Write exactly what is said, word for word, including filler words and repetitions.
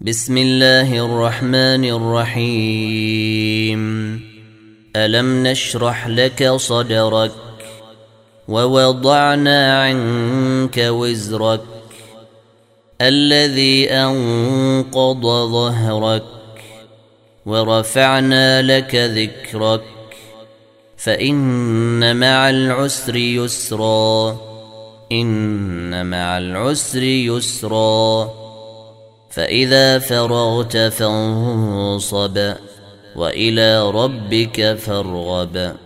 بسم الله الرحمن الرحيم. ألم نشرح لك صدرك ووضعنا عنك وزرك الذي أنقض ظهرك ورفعنا لك ذكرك فإن مع العسر يسرا إن مع العسر يسرا فإذا فرغت فانصب وإلى ربك فارغب.